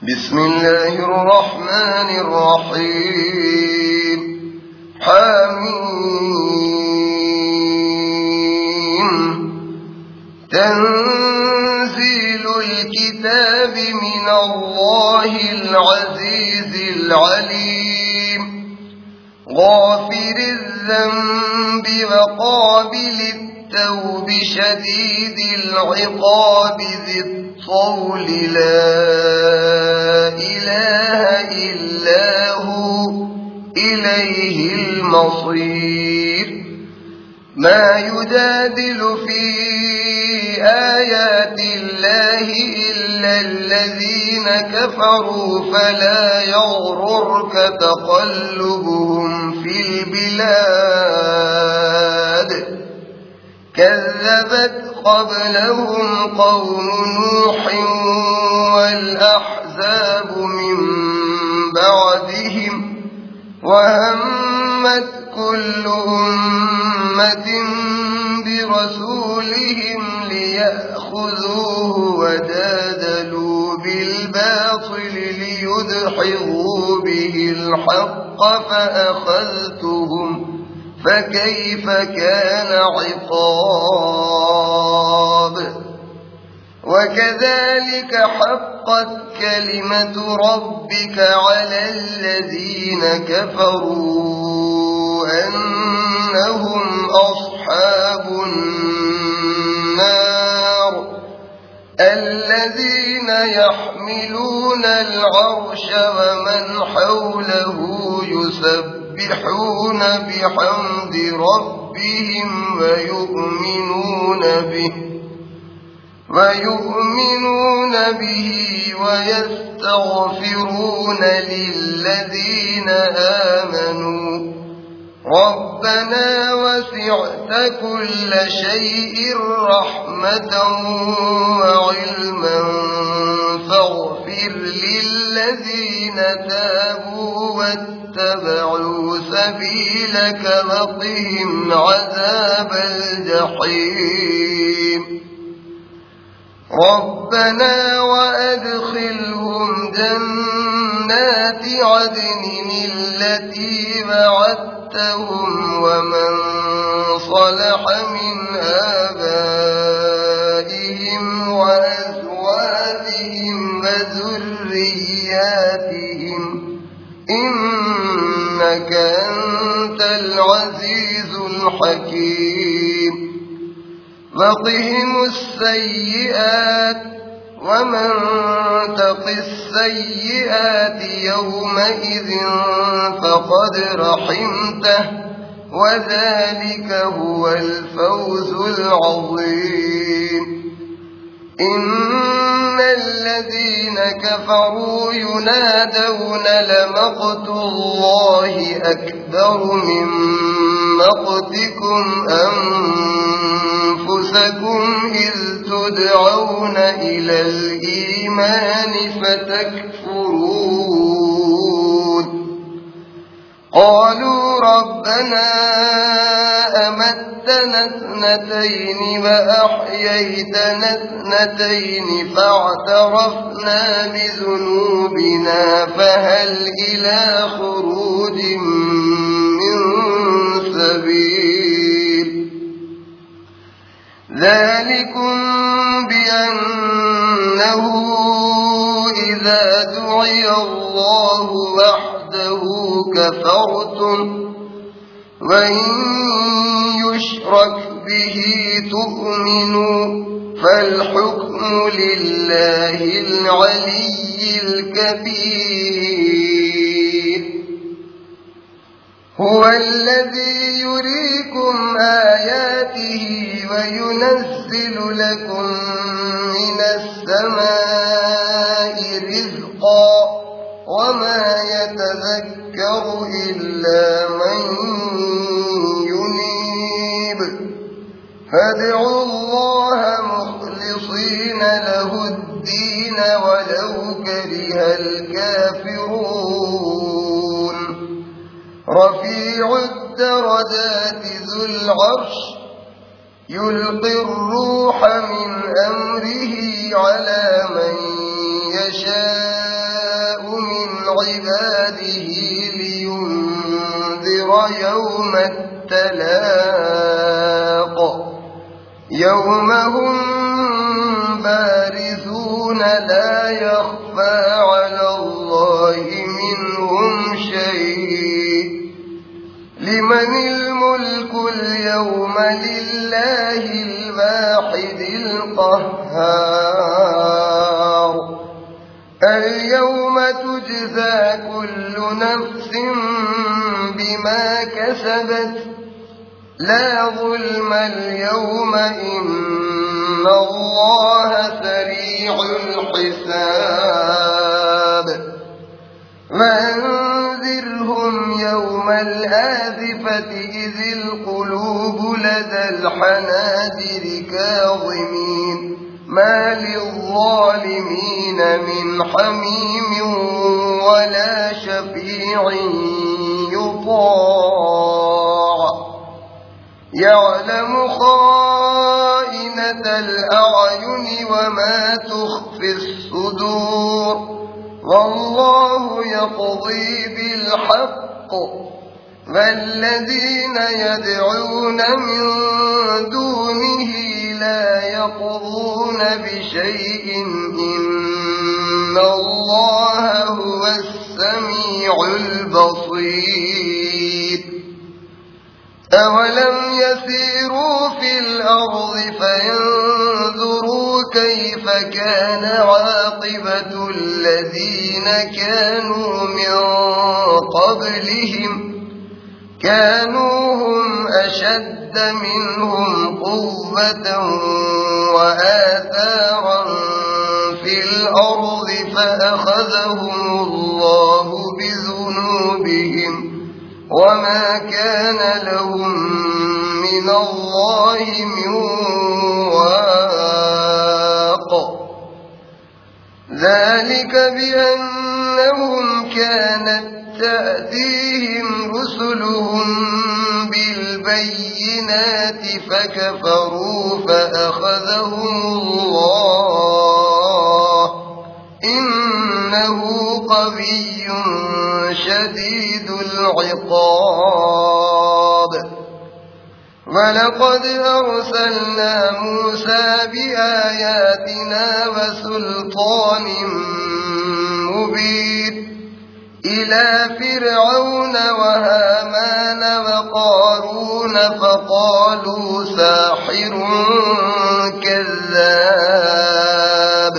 بسم الله الرحمن الرحيم حميم تنزيل الكتاب من الله العزيز العليم غافر الذنب وقابل التوب شديد العقاب ذي الطول لا إله إلا هو إليه المصير ما يجادل في آيات الله إلا الذين كفروا فلا يغررك تقلبهم في البلاد كذبت قبلهم قوم نوح والأحزاب من بعدهم وهمت كل أمة برسولهم ليأخذوه وجادلوا بالباطل ليدحضوا به الحق فأخذتهم فكيف كان عقاب وكذلك حقت كلمة ربك على الذين كفروا أنهم أصحاب النار الذين يحملون العرش ومن حوله يسبحون بحمد ربهم ويؤمنون به ويستغفرون للذين آمنوا ربنا وسعت كل شيء رحمة وعلما فاغفر للذين تابوا واتبعوا سبيلك وقهم عذاب الجحيم ربنا وأدخلهم جنات عدن التي وعدتهم ومن صلح من آبائهم وأزواجهم وذرياتهم إنك أنت العزيز الحكيم وقهم السيئات ومن تق السيئات يومئذ فقد رحمته وذلك هو الفوز العظيم إن الذين كفروا ينادون لمقت الله أكبر من مقتكم أنفسكم إذ تدعون إلى الإيمان فتكفرون قالوا ربنا أمتنا اثنتين وأحييتنا اثنتين فاعترفنا بذنوبنا فهل إلى خروج من سبيل ذلكم بأنه إذا دعي الله وحده كفرتم وإن يشرك به تؤمنوا فالحكم لله العلي الكبير هو الذي يريكم آياته وينزل لكم من السماء رزقا وما يتذكر إلا من ينيب فادعوا الله مخلصين له الدين ولو كره الكافرون رفيع الدرجات ذو العرش يلقي الروح من أمره على من يشاء عباده لينذر يوم التلاق يوم هم بارزون لا يخفى على الله منهم شيء لمن الملك اليوم لله الواحد القهار اليوم تجزى كل نفس بما كسبت لا ظلم اليوم إن الله سريع الحساب وأنذرهم يوم الآزفة إذ القلوب لدى الحناجر كاظمين ما للظالمين من حميم ولا شفيع يطاع يعلم خائنة الأعين وما تخفي الصدور والله يقضي بالحق والذين يدعون من دونه لا يقضون بشيء إن الله هو السميع البصير أولم يسيروا في الأرض فينظروا كيف كان عاقبة الذين كانوا من قبلهم كانوا هم أشد منهم قوة وآثارا في الأرض فأخذهم الله بذنوبهم وما كان لهم من الله من واق ذلك بأنهم كانت تأتيهم رسلهم بالبينات فكفروا فأخذهم الله إنه قوي شديد العقاب ولقد أرسلنا موسى بآياتنا وسلطان مبين إلى فرعون وهامان وقارون فقالوا ساحر كذاب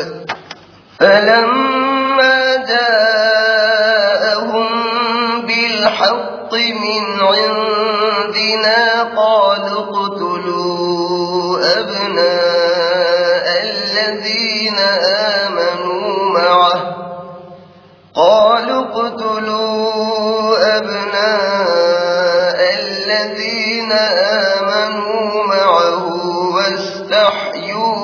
فلما جاءهم بالحق من عندنا قالوا اقتلوا أبناء الذين آمنوا معه واستحيوا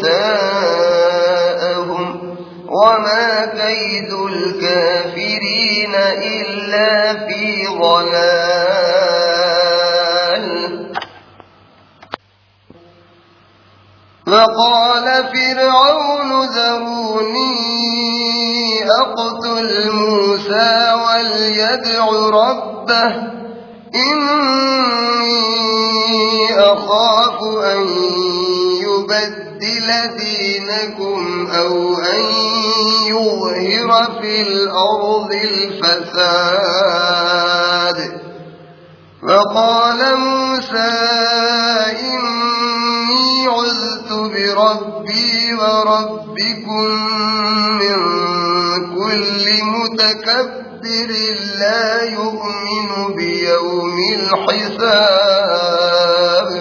نساءهم وما كيد الكافرين إلا في ضلال وقال فرعون ذروني أقتل موسى وليدع ربه إني أخاف أن يبدل دينكم أو أن يظهر في الأرض الفساد فقال موسى إني عذت بربي وربكم من كل متكبر لا يؤمن بيوم الحساب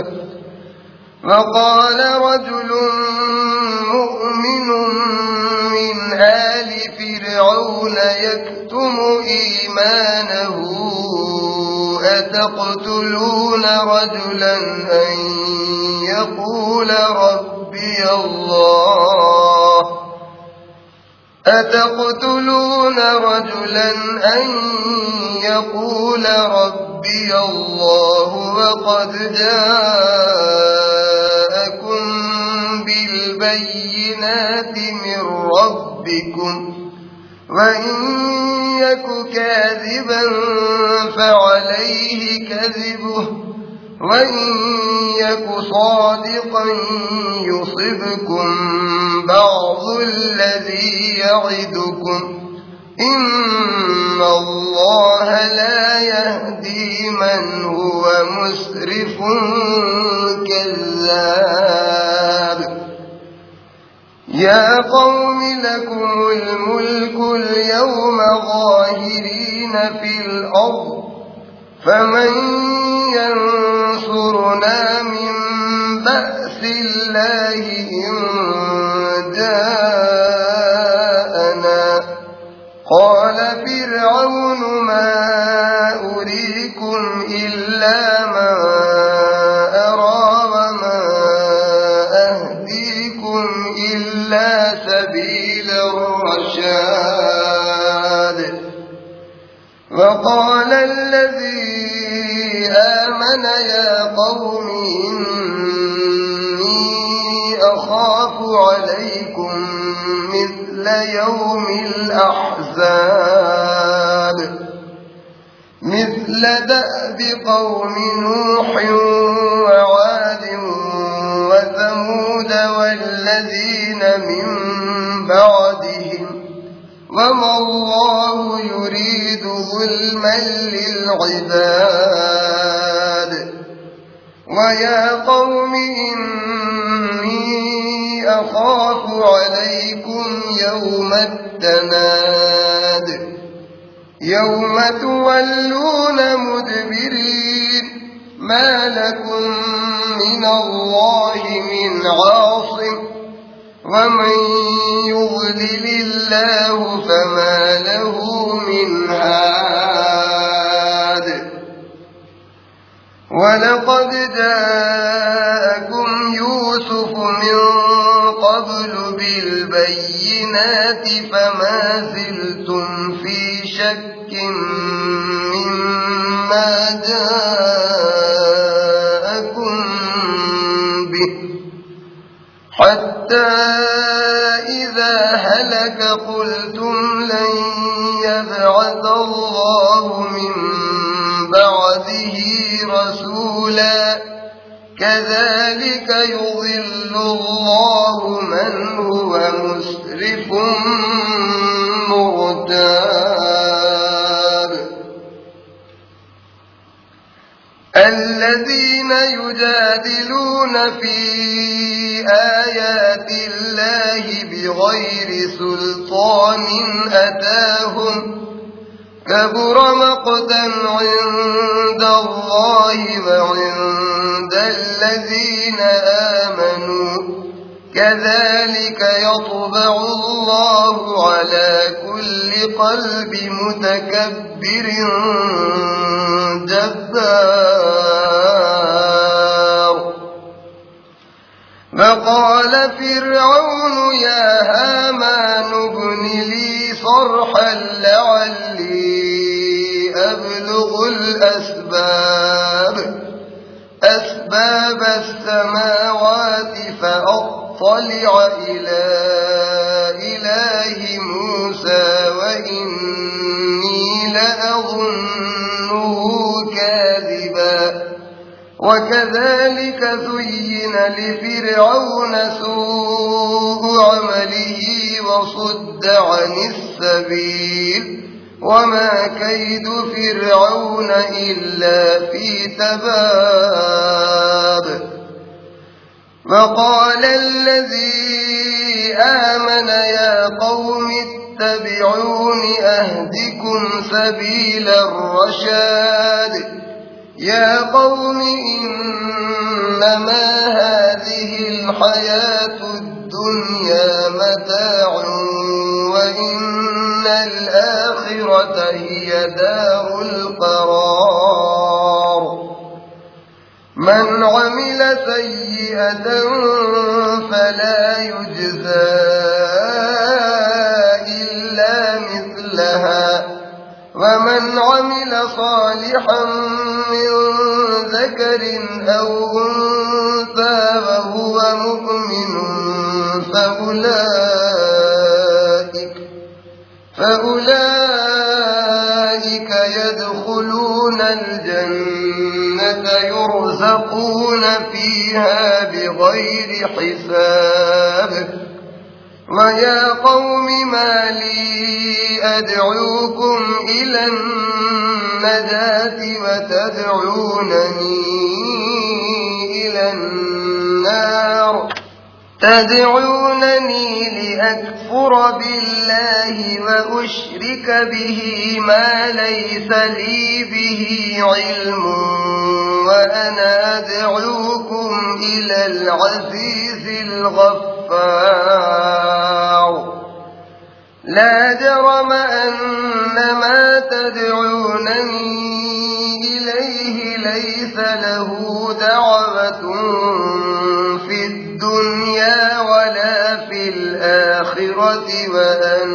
وقال رجل مؤمن من آل فرعون يكتم إيمانه أتقتلون رجلا أن يقول ربي الله وقد جاءكم بالبينات من ربكم وإن يك كاذبا فعليه كذبه وإن يك صادقا يصبكم بعض الذي يعدكم إن الله لا يهدي من هو مسرف كذاب يا قوم لكم الملك اليوم ظاهرين في الأرض فمن ينصرنا من بأس الله إن جاءنا قال فرعون ما أريكم إلا ما أرى وما أهديكم إلا سبيل الرشاد وقال الذي آمن يا قوم إني أخاف عليكم مثل يوم الأحزاب مثل دأب قوم نوح وعاد وثمود والذين من بعدهم وما الله يريد ظلما للعباد ويا قوم إني أخاف عليكم يوم التناد يوم تولون مدبرين ما لكم من الله من عاصم ومن يضلل الله فما له من هاد ولقد جاءكم يوسف من قبل بالبينات فما زلتم في شك مما جاءكم به حتى إذا هلك قلتم لن يبعث الله من بعده رسولا كذلك يضل الله من هو مسرف مرتاب الذين يجادلون في آيات الله بغير سلطان أتاهم كبر مقتا عند الله وعند الذين آمنوا كذلك يطبع الله على كل قلب متكبر جبار وقال فرعون يا هامان ابن لي صرحا لعلي أبلغ أسباب السماوات فأطلع إلى إله موسى وإني لأظنه كاذبا وكذلك زين لفرعون سوء عمله وصد عن السبيل وما كيد فرعون إلا في تباب وقال الذي آمن يا قوم اتبعون أهدكم سبيل الرشاد يا قوم إنما هذه الحياة الدنيا متاع وإن الآخرة هي دار القرار من عمل سيئة فلا يجزى إلا مثلها ومن عمل صالحا من ذكر أو أنثى وهو مؤمن فأولئك يدخلون الجنة يرزقون فيها بغير حساب ويا قوم ما لي أدعوكم إلى النجاة وتدعونني إلى النار تدعونني لأكفر بالله وأشرك به ما ليس لي به علم وأنا أدعوكم إلى العزيز الغفار لا جرم أن ما تدعونني إليه ليس له دعوة في الدنيا ولا في الآخرة وأن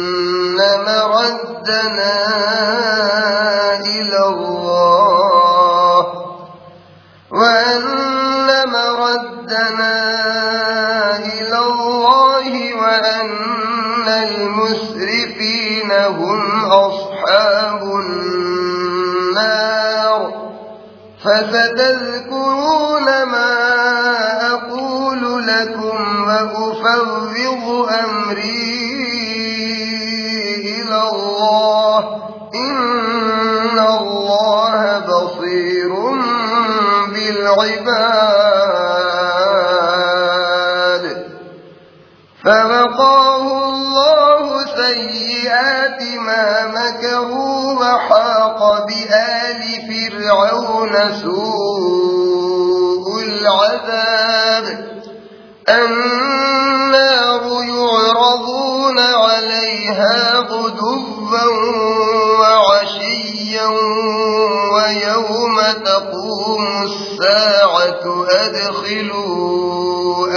مردنا إلى الله وأن المسرفين هم أصحاب النار فستذكرون ما أقول لكم وأفوض أمري إلى الله إن الله بصير بالعباد فوقاه الله سيئات ما مكروا وحاق بآل فرعون سوء العذاب النار يعرضون عليها غدوا وعشيا ويوم تقوم الساعة أدخلوا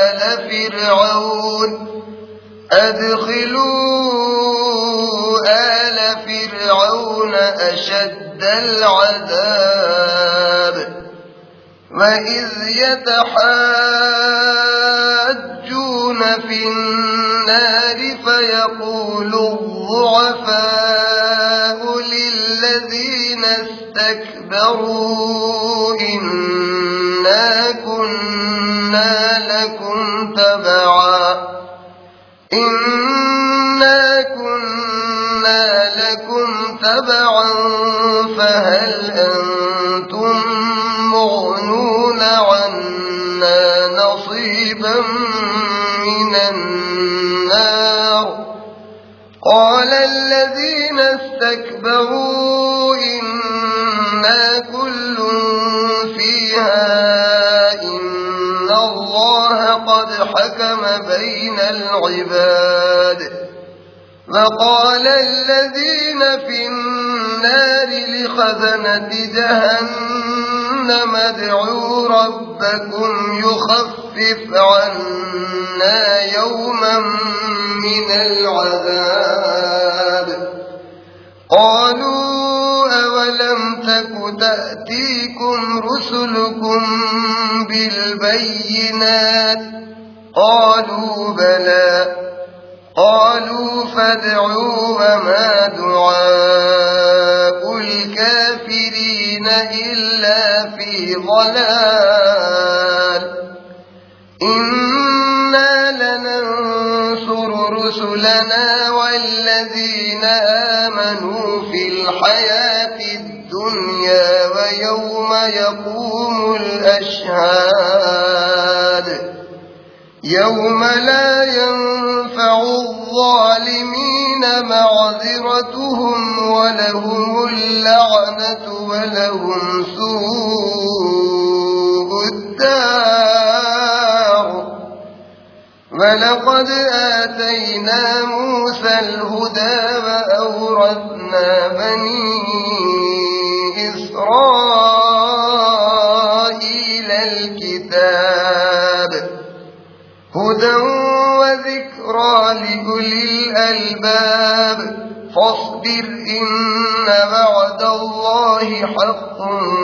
آل فرعون أشد العذاب وإذ يتحاجون في النار فيقول الضعفاء للذين استكبروا إنا كنا لكم تبعا فهل أنتم مغنون عنا نصيبا من النار قال الذين استكبروا إنا كل فيها إن الله قد حكم بين العباد وقال الذين في النار لخزنة جهنم ادعوا ربكم يخفف عنا يوما من العذاب قالوا أولم تك تأتيكم رسلكم بالبينات قالوا بلى قالوا فادعوا وما دعاء الكافرين إلا في ضلال إنا لننصر رسلنا والذين آمنوا في الحياة الدنيا ويوم يقوم الأشهاد يوم لا ينفع الظالمين معذرتهم ولهم اللعنة ولهم سوء الدار ولقد آتينا موسى الهدى وأورثنا بني إسرائيل الكتاب هدى وذكرى لأولي الألباب فاصبر إن وعد الله حق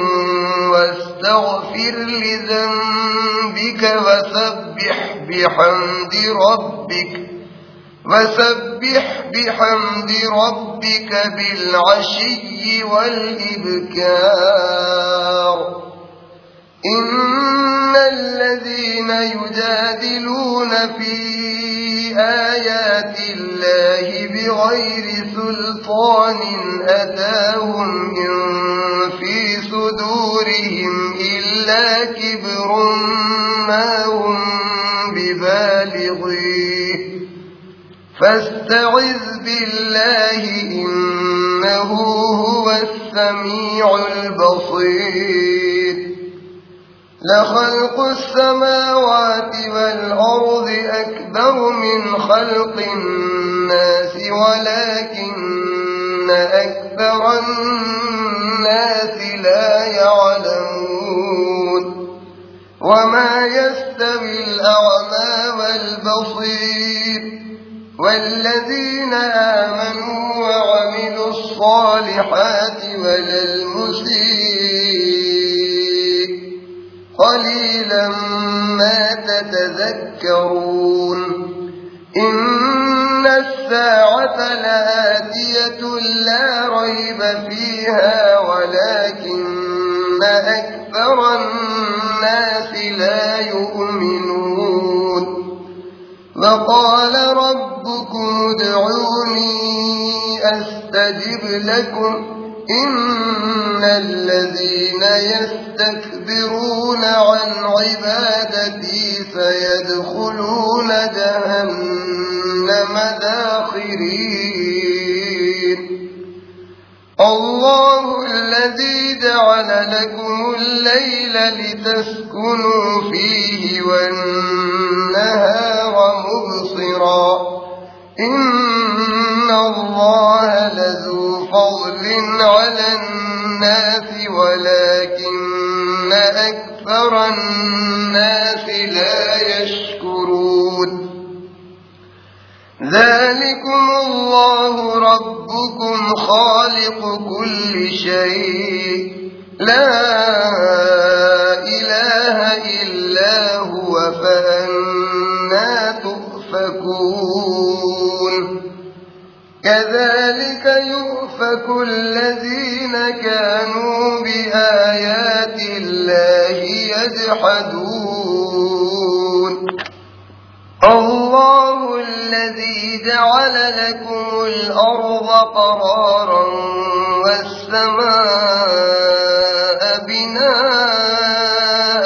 واستغفر لذنبك وسبح بحمد ربك وسبح بحمد ربك بالعشي والإبكار إن الذين يجادلون في آيات الله بغير سلطان أتاهم إن في صدورهم إلا كبر ما هم ببالغيه فاستعذ بالله إنه هو السميع البصير لخلق السماوات والأرض أكبر من خلق الناس ولكن أكثر الناس لا يعلمون وما يستوي الأعمى والبصير والذين آمنوا وعملوا الصالحات ولا المسيء قليلا ما تتذكرون إن الساعة لآتية لا ريب فيها ولكن أكثر الناس لا يؤمنون وقال ربكم ادعوني أستجب لكم إن الذين يستكبرون عن عبادتي سيدخلون جهنم داخرين الله الذي جعل لكم الليل لتسكنوا فيه والنهار مبصرا إن الله لذو فضل على الناس ولكن أكثر الناس لا يشكرون ذلكم الله ربكم خالق كل شيء لا إله إلا هو فأنى تؤفكون كذلك يؤفك الذين كانوا بآيات الله يجحدون الله الذي جعل لكم الأرض قرارا والسماء بناء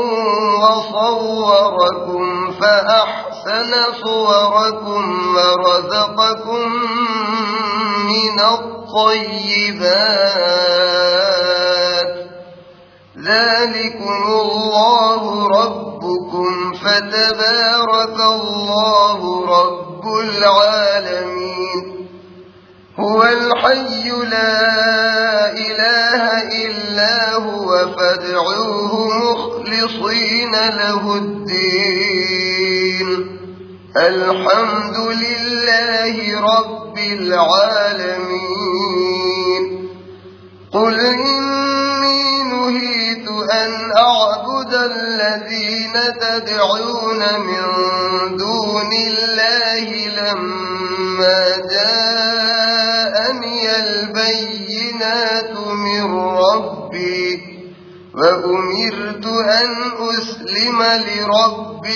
وصوركم فأحسن صوركم ورزقكم من الطيبات ذلكم الله ربكم فتبارك الله رب العالمين هو الحي لا إله إلا هو فادعوه مخلصين له الدين الحمد لله رب العالمين قل إني نهيت أن أعبد الذين تدعون من دون الله لما جاءني البينات من ربي وأمرت أن أسلم لرب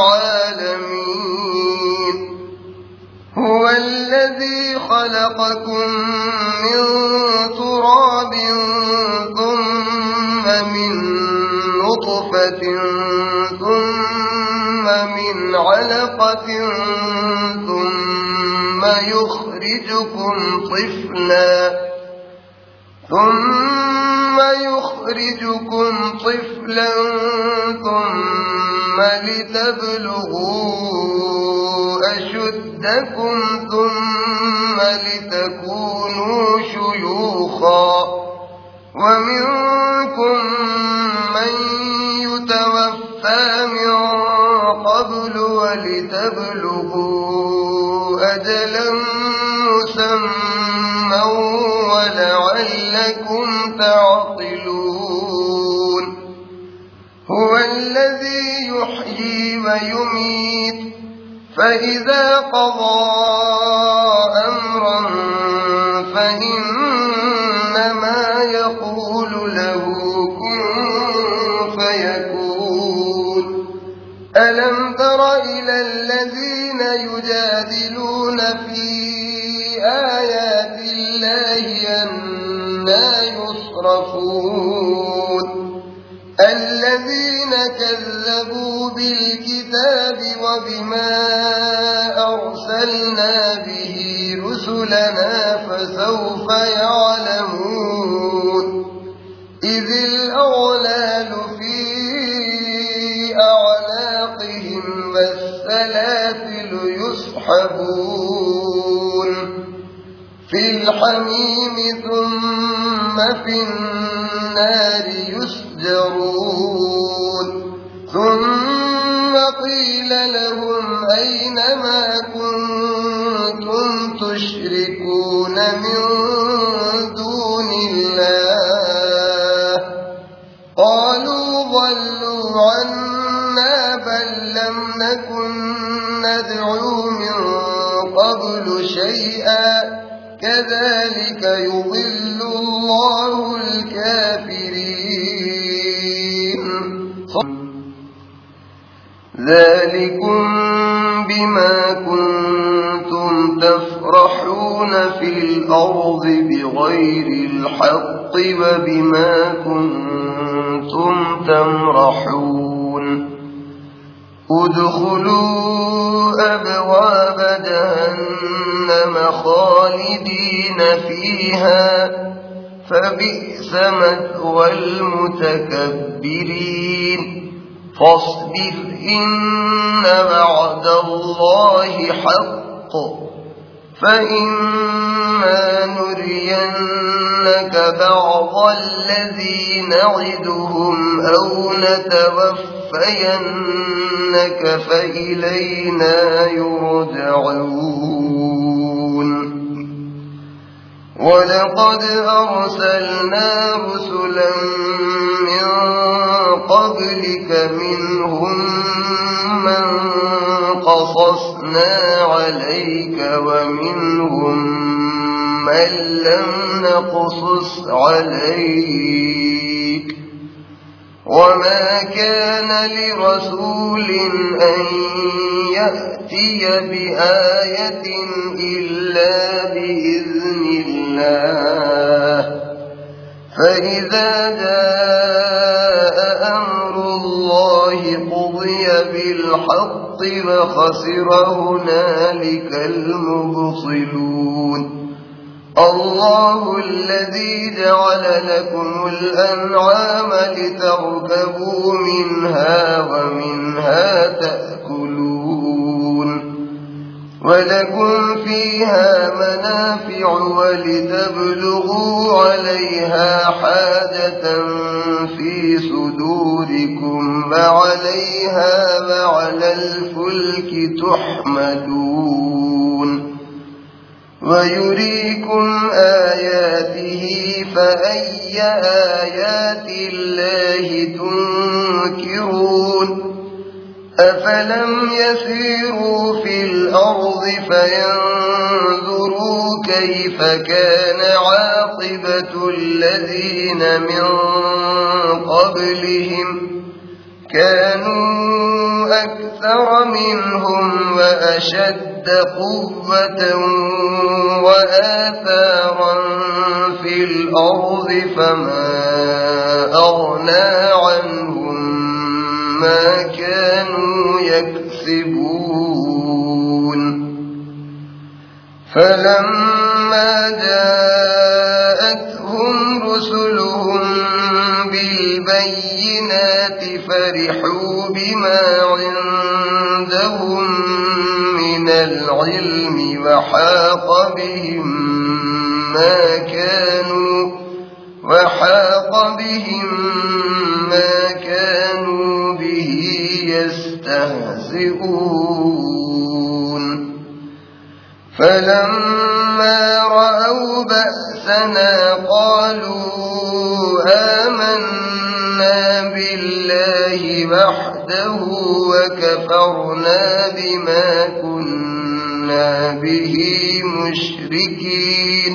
العالمين هو الذي خلقكم من تراب ثم من نطفة ثم من علقة ثم يخرجكم طفلا ثم لتبلغوا أشدكم ثم لتكونوا شيوخا ومنكم من يتوفى من قبل ولتبلغوا أجلا مسمى ولعلكم تعقلون هو الذي يحيي ويميت فإذا قضى أمرا فإنما يقول له كن فيكون ألم تر إلى الذين يجادلون في آيات الله أنى يصرفون الذين كذبوا بالكتاب وبما أرسلنا به رسلنا فسوف يعلمون إذ الأغلال في أعناقهم والسلاسل يسحبون في الحميم ثم في النار يسجرون ثم قيل لهم أين ما كنتم تشركون من دون الله قالوا ضلوا عنا بل لم نكن ندعو من قبل شيئا كذلك يضل الله الكافرين ذلكم بما كنتم تفرحون في الأرض بغير الحق وبما كنتم تمرحون ادخلوا أبواب جهنم خالدين فيها فبئس مثوى المتكبرين فاصبر إن وعد الله حق فإما نرينك بعض الذي نعدهم أو نتوفينك فإلينا يرجعون ولقد أرسلنا رسلا من قبلك منهم من قصصنا عليك ومنهم من لم نقصص عليك وما كان لرسول أن يأتي بآية إلا بإذن الله فإذا جاء أمر الله قضي بالحق وخسر هنالك المبطلون الله الذي جعل لكم الأنعام لتركبوا منها ومنها تأكلون ولكم فيها منافع ولتبلغوا عليها حاجة في صدوركم وعليها وعلى الفلك تحملون ويريكم آياته فأي آيات الله تنكرون أفلم يسيروا في الأرض فينظروا كيف كان عاقبة الذين من قبلهم كانوا أكثر منهم وأشد قوة وآثارا في الأرض فما أغنى عنهم ما كانوا يكسبون فلما جاءتهم رسلهم بالبينات فرحوا بما عندهم من العلم وحاق بهم ما كانوا به يستهزئون فلما رأوا بأسنا قالوا آمنا بالله وحده وحده وكفرنا بما كنا به مشركين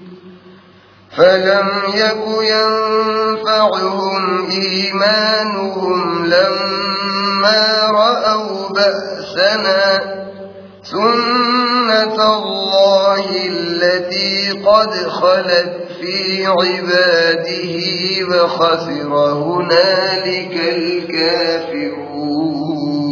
فلم يك ينفعهم إيمانهم لما رأوا بأسنا سنة الله التي قد خلت في عباده وخسر هنالك الكافرون